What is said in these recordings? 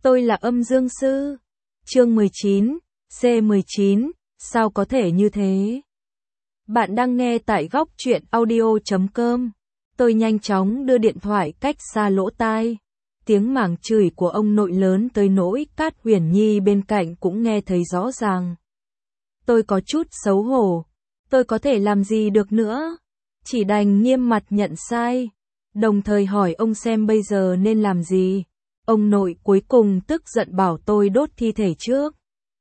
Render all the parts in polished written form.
Tôi là âm dương sư. Chương 19, C19, sao có thể như thế? Bạn đang nghe tại góc truyện audio.com. Tôi nhanh chóng đưa điện thoại cách xa lỗ tai. Tiếng mảng chửi của ông nội lớn tới nỗi Cát Huyền Nhi bên cạnh cũng nghe thấy rõ ràng. Tôi có chút xấu hổ. Tôi có thể làm gì được nữa? Chỉ đành nghiêm mặt nhận sai. Đồng thời hỏi ông xem bây giờ nên làm gì. Ông nội cuối cùng tức giận bảo tôi đốt thi thể trước.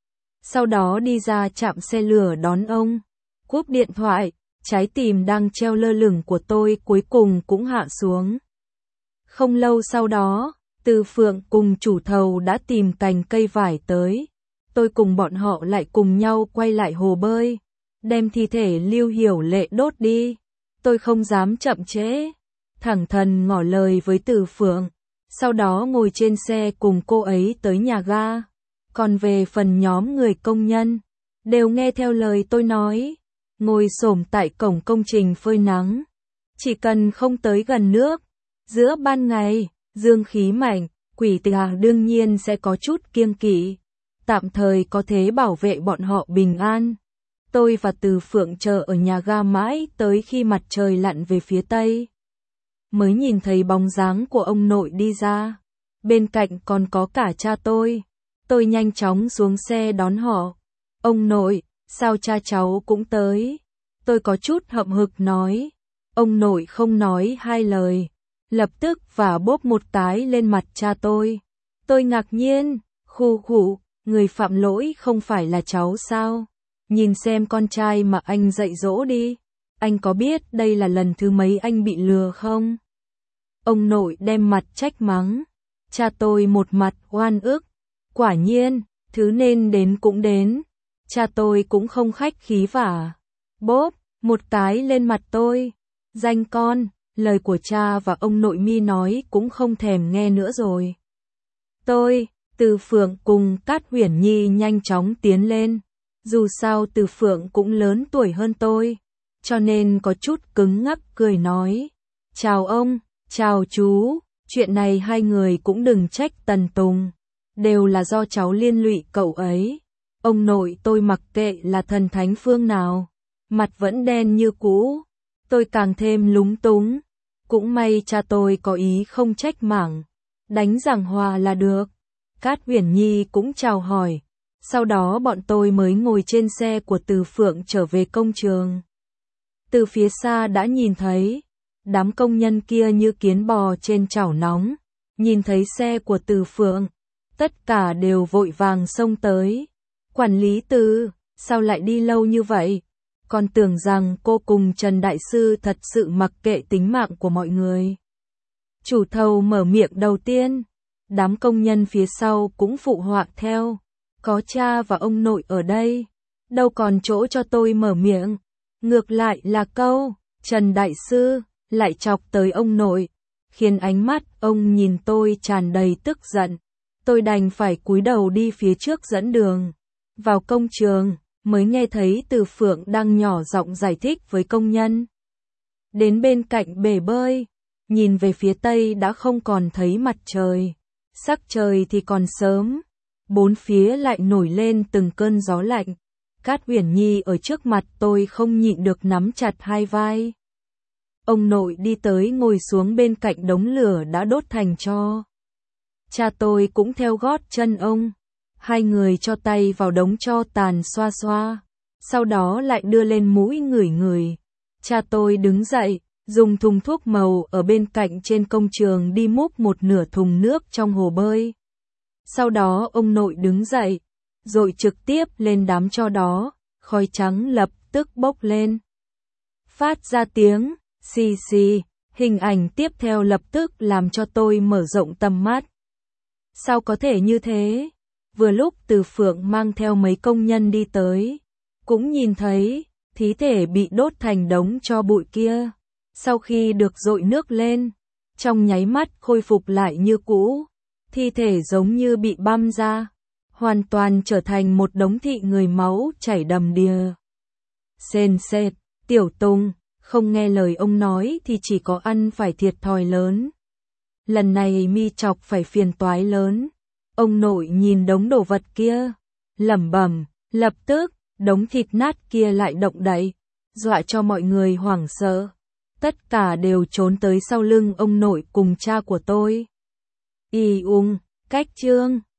Sau đó đi ra trạm xe lửa đón ông. Cúp điện thoại, trái tim đang treo lơ lửng của tôi cuối cùng cũng hạ xuống. Không lâu sau đó, Từ Phượng cùng chủ thầu đã tìm cành cây vải tới. Tôi cùng bọn họ lại cùng nhau quay lại hồ bơi, đem thi thể Lưu Hiểu Lệ đốt đi. Tôi không dám chậm trễ, thẳng thắn ngỏ lời với Từ Phượng. Sau đó ngồi trên xe cùng cô ấy tới nhà ga. Còn về phần nhóm người công nhân, đều nghe theo lời tôi nói, ngồi xổm tại cổng công trình phơi nắng. Chỉ cần không tới gần nước, giữa ban ngày, dương khí mạnh, quỷ tà đương nhiên sẽ có chút kiêng kỵ. Tạm thời có thế bảo vệ bọn họ bình an. Tôi và Từ Phượng chờ ở nhà ga mãi tới khi mặt trời lặn về phía tây. Mới nhìn thấy bóng dáng của ông nội đi ra. Bên cạnh còn có cả cha tôi. Tôi nhanh chóng xuống xe đón họ. Ông nội, sao cha cháu cũng tới? Tôi có chút hậm hực nói. Ông nội không nói hai lời. Lập tức vả bốp một cái lên mặt cha tôi. Tôi ngạc nhiên, khụ, người phạm lỗi không phải là cháu sao? Nhìn xem con trai mà anh dạy dỗ đi. Anh có biết đây là lần thứ mấy anh bị lừa không? Ông nội đem mặt trách mắng. Cha tôi một mặt oan ức. Quả nhiên, thứ nên đến cũng đến. Cha tôi cũng không khách khí vả bốp một cái lên mặt tôi. Danh con, lời của cha và ông nội mi nói cũng không thèm nghe nữa rồi. Tôi, Từ Phượng cùng Cát Huyền Nhi nhanh chóng tiến lên. Dù sao Từ Phượng cũng lớn tuổi hơn tôi, cho nên có chút cứng ngắc cười nói. Chào ông, chào chú, chuyện này hai người cũng đừng trách Tần Tùng. Đều là do cháu liên lụy cậu ấy. Ông nội tôi mặc kệ là thần thánh phương nào, mặt vẫn đen như cũ. Tôi càng thêm lúng túng. Cũng may cha tôi có ý không trách mảng, đánh giảng hòa là được. Cát Huyền Nhi cũng chào hỏi. Sau đó bọn tôi mới ngồi trên xe của Từ Phượng trở về công trường. Từ phía xa đã nhìn thấy, đám công nhân kia như kiến bò trên chảo nóng. Nhìn thấy xe của Từ Phượng, tất cả đều vội vàng xông tới. Quản lý Từ, sao lại đi lâu như vậy? Còn tưởng rằng cô cùng Trần Đại Sư thật sự mặc kệ tính mạng của mọi người. Chủ thầu mở miệng đầu tiên, đám công nhân phía sau cũng phụ họa theo. Có cha và ông nội ở đây, đâu còn chỗ cho tôi mở miệng. Ngược lại là câu, Trần Đại Sư, lại chọc tới ông nội, khiến ánh mắt ông nhìn tôi tràn đầy tức giận. Tôi đành phải cúi đầu đi phía trước dẫn đường. Vào công trường, mới nghe thấy Từ Phượng đang nhỏ giọng giải thích với công nhân. Đến bên cạnh bể bơi, nhìn về phía tây đã không còn thấy mặt trời. Sắc trời thì còn sớm. Bốn phía lại nổi lên từng cơn gió lạnh. Cát Huyền Nhi ở trước mặt tôi không nhịn được nắm chặt hai vai. Ông nội đi tới ngồi xuống bên cạnh đống lửa đã đốt thành tro. Cha tôi cũng theo gót chân ông. Hai người cho tay vào đống tro tàn xoa xoa. Sau đó lại đưa lên mũi ngửi ngửi. Cha tôi đứng dậy, dùng thùng thuốc màu ở bên cạnh trên công trường đi múc một nửa thùng nước trong hồ bơi. Sau đó ông nội đứng dậy, rồi trực tiếp lên đám tro đó, khói trắng lập tức bốc lên. Phát ra tiếng, xì xì, hình ảnh tiếp theo lập tức làm cho tôi mở rộng tầm mắt. Sao có thể như thế? Vừa lúc Từ Phượng mang theo mấy công nhân đi tới, cũng nhìn thấy, thi thể bị đốt thành đống tro bụi kia. Sau khi được dội nước lên, trong nháy mắt khôi phục lại như cũ. Thi thể giống như bị băm ra, hoàn toàn trở thành một đống thị người máu chảy đầm đìa. Sền sệt, Tiểu Tùng, không nghe lời ông nói thì chỉ có ăn phải thiệt thòi lớn. Lần này mi chọc phải phiền toái lớn. Ông nội nhìn đống đồ vật kia, lẩm bẩm, lập tức, đống thịt nát kia lại động đậy, dọa cho mọi người hoảng sợ. Tất cả đều trốn tới sau lưng ông nội cùng cha của tôi. Cách chương